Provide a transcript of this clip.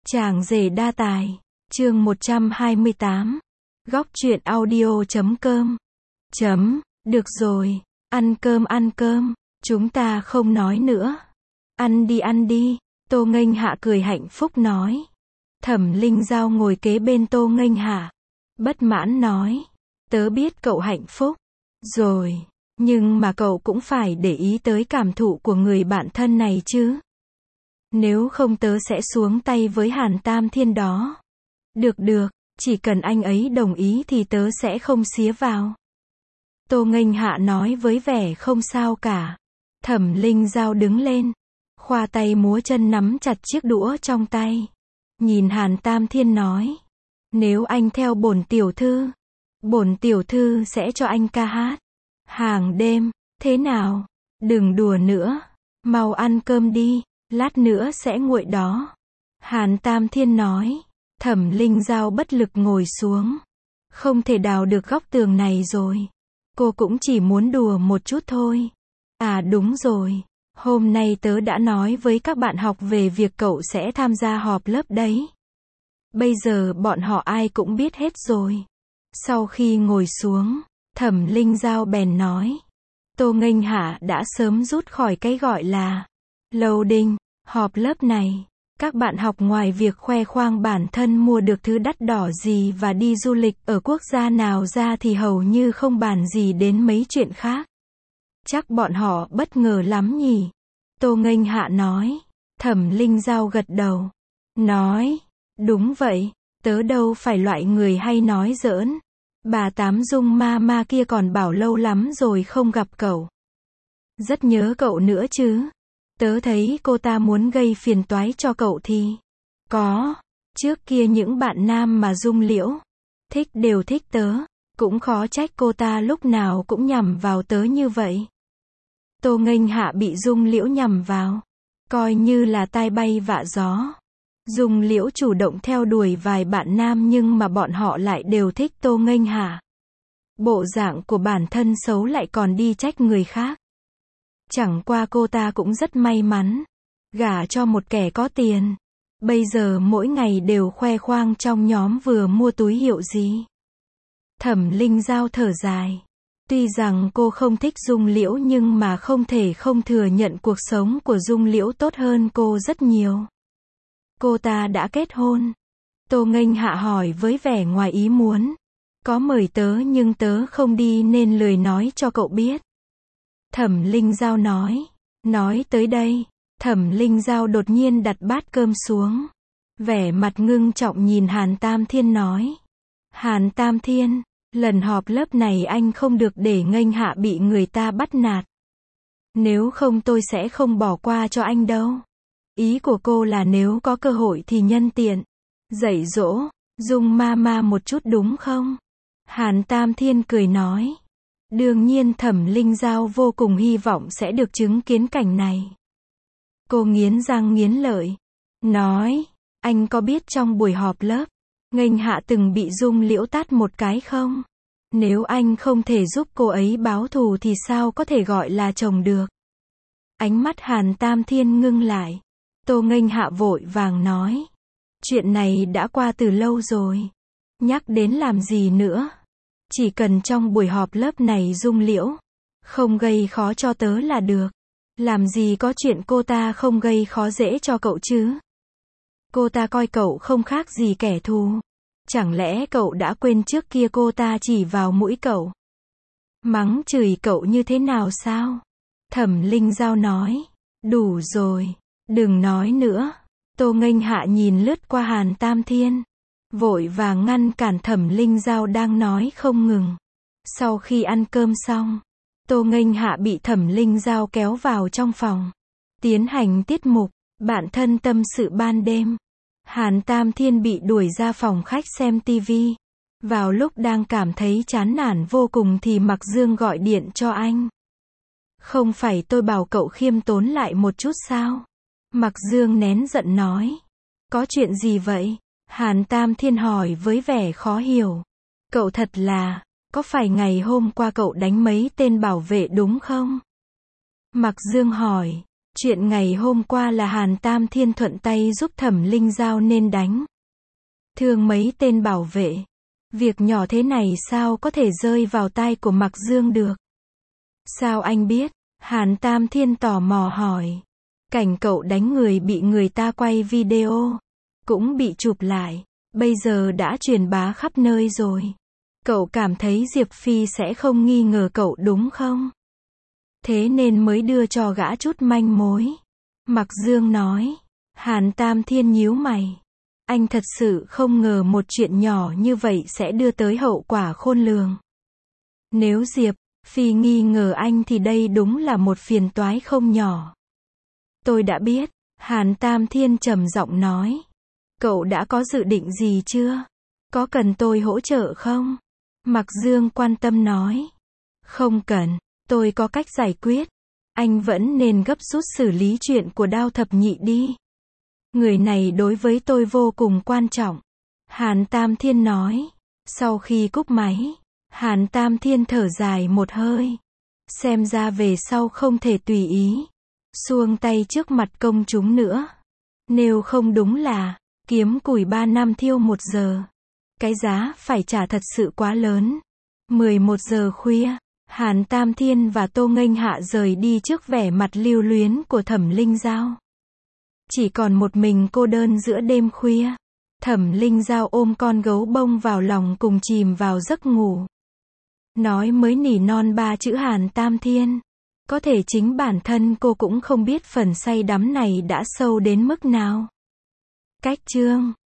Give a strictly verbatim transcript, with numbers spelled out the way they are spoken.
Chàng rể đa tài, chương một trăm hai mươi tám. Góc truyện audio chấm com. Chấm, được rồi, ăn cơm ăn cơm, chúng ta không nói nữa. Ăn đi ăn đi, Tô Nghênh Hạ cười hạnh phúc nói. Thẩm Linh Giao ngồi kế bên Tô Nghênh Hạ, bất mãn nói. Tớ biết cậu hạnh phúc, rồi, nhưng mà cậu cũng phải để ý tới cảm thụ của người bạn thân này chứ. Nếu không tớ sẽ xuống tay với Hàn Tam Thiên đó. Được được, chỉ cần anh ấy đồng ý thì tớ sẽ không xía vào. Tô Nghênh Hạ nói với vẻ không sao cả. Thẩm Linh Giao đứng lên, khoa tay múa chân nắm chặt chiếc đũa trong tay. Nhìn Hàn Tam Thiên nói. Nếu anh theo bổn tiểu thư, bổn tiểu thư sẽ cho anh ca hát hàng đêm, thế nào? Đừng đùa nữa, mau ăn cơm đi, lát nữa sẽ nguội đó. Hàn Tam Thiên nói. Thẩm Linh Giao bất lực ngồi xuống. Không thể đào được góc tường này rồi. Cô cũng chỉ muốn đùa một chút thôi. À đúng rồi, hôm nay tớ đã nói với các bạn học về việc cậu sẽ tham gia họp lớp đấy. Bây giờ bọn họ ai cũng biết hết rồi. Sau khi ngồi xuống, Thẩm Linh Giao bèn nói. Tô Nghênh Hạ đã sớm rút khỏi cái gọi là lầu đinh, họp lớp này. Các bạn học ngoài việc khoe khoang bản thân mua được thứ đắt đỏ gì và đi du lịch ở quốc gia nào ra thì hầu như không bàn gì đến mấy chuyện khác. Chắc bọn họ bất ngờ lắm nhỉ? Tô Nghênh Hạ nói. Thẩm Linh Giao gật đầu. Nói, đúng vậy, tớ đâu phải loại người hay nói giỡn. Bà Tám Dung ma ma kia còn bảo lâu lắm rồi không gặp cậu. Rất nhớ cậu nữa chứ. Tớ thấy cô ta muốn gây phiền toái cho cậu thì có. Trước kia những bạn nam mà Dung Liễu thích đều thích tớ. Cũng khó trách cô ta lúc nào cũng nhằm vào tớ như vậy. Tô Nghênh Hạ bị Dung Liễu nhằm vào, coi như là tai bay vạ gió. Dung Liễu chủ động theo đuổi vài bạn nam nhưng mà bọn họ lại đều thích Tô Nghênh Hạ. Bộ dạng của bản thân xấu lại còn đi trách người khác. Chẳng qua cô ta cũng rất may mắn, gả cho một kẻ có tiền. Bây giờ mỗi ngày đều khoe khoang trong nhóm vừa mua túi hiệu gì. Thẩm Linh Giao thở dài. Tuy rằng cô không thích Dung Liễu nhưng mà không thể không thừa nhận cuộc sống của Dung Liễu tốt hơn cô rất nhiều. Cô ta đã kết hôn. Tô Nghênh Hạ hỏi với vẻ ngoài ý muốn. Có mời tớ nhưng tớ không đi nên lười nói cho cậu biết. Thẩm Linh Giao nói. Nói tới đây, Thẩm Linh Giao đột nhiên đặt bát cơm xuống. Vẻ mặt ngưng trọng nhìn Hàn Tam Thiên nói. Hàn Tam Thiên, lần họp lớp này anh không được để Nghênh Hạ bị người ta bắt nạt. Nếu không tôi sẽ không bỏ qua cho anh đâu. Ý của cô là nếu có cơ hội thì nhân tiện dạy dỗ Dung ma ma một chút đúng không? Hàn Tam Thiên cười nói. Đương nhiên Thẩm Linh Giao vô cùng hy vọng sẽ được chứng kiến cảnh này. Cô nghiến răng nghiến lợi. Nói, anh có biết trong buổi họp lớp, Nghênh Hạ từng bị Dung Liễu tát một cái không? Nếu anh không thể giúp cô ấy báo thù thì sao có thể gọi là chồng được? Ánh mắt Hàn Tam Thiên ngưng lại. Tô Nghênh Hạ vội vàng nói. Chuyện này đã qua từ lâu rồi. Nhắc đến làm gì nữa? Chỉ cần trong buổi họp lớp này Dung Liễu không gây khó cho tớ là được. Làm gì có chuyện cô ta không gây khó dễ cho cậu chứ? Cô ta coi cậu không khác gì kẻ thù. Chẳng lẽ cậu đã quên trước kia cô ta chỉ vào mũi cậu, mắng chửi cậu như thế nào sao? Thẩm Linh Giao nói. Đủ rồi, đừng nói nữa. Tô Nghênh Hạ nhìn lướt qua Hàn Tam Thiên, vội vàng ngăn cản Thẩm Linh Giao đang nói không ngừng. Sau khi ăn cơm xong, Tô Nghênh Hạ bị Thẩm Linh Giao kéo vào trong phòng, tiến hành tiết mục bạn thân tâm sự ban đêm. Hàn Tam Thiên bị đuổi ra phòng khách xem tivi. Vào lúc đang cảm thấy chán nản vô cùng thì Mạc Dương gọi điện cho anh. Không phải tôi bảo cậu khiêm tốn lại một chút sao? Mạc Dương nén giận nói. Có chuyện gì vậy? Hàn Tam Thiên hỏi với vẻ khó hiểu. Cậu thật là, có phải ngày hôm qua cậu đánh mấy tên bảo vệ đúng không? Mạc Dương hỏi. Chuyện ngày hôm qua là Hàn Tam Thiên thuận tay giúp Thẩm Linh Giao nên đánh thương mấy tên bảo vệ. Việc nhỏ thế này sao có thể rơi vào tai của Mặc Dương được? Sao anh biết? Hàn Tam Thiên tò mò hỏi. Cảnh cậu đánh người bị người ta quay video, cũng bị chụp lại, bây giờ đã truyền bá khắp nơi rồi. Cậu cảm thấy Diệp Phi sẽ không nghi ngờ cậu đúng không? Thế nên mới đưa cho gã chút manh mối. Mặc Dương nói. Hàn Tam Thiên nhíu mày. Anh thật sự không ngờ một chuyện nhỏ như vậy sẽ đưa tới hậu quả khôn lường. Nếu Diệp Phi nghi ngờ anh thì đây đúng là một phiền toái không nhỏ. Tôi đã biết, Hàn Tam Thiên trầm giọng nói. Cậu đã có dự định gì chưa? Có cần tôi hỗ trợ không? Mặc Dương quan tâm nói. Không cần, tôi có cách giải quyết. Anh vẫn nên gấp rút xử lý chuyện của Đao Thập Nhị đi. Người này đối với tôi vô cùng quan trọng. Hàn Tam Thiên nói. Sau khi cúp máy, Hàn Tam Thiên thở dài một hơi. Xem ra về sau không thể tùy ý xuông tay trước mặt công chúng nữa. Nếu không đúng là kiếm củi ba năm thiêu một giờ. Cái giá phải trả thật sự quá lớn. mười một giờ khuya, Hàn Tam Thiên và Tô Nghênh Hạ rời đi trước vẻ mặt lưu luyến của Thẩm Linh Giao. Chỉ còn một mình cô đơn giữa đêm khuya. Thẩm Linh Giao ôm con gấu bông vào lòng cùng chìm vào giấc ngủ. Nói mới nỉ non ba chữ Hàn Tam Thiên. Có thể chính bản thân cô cũng không biết phần say đắm này đã sâu đến mức nào. Cách chương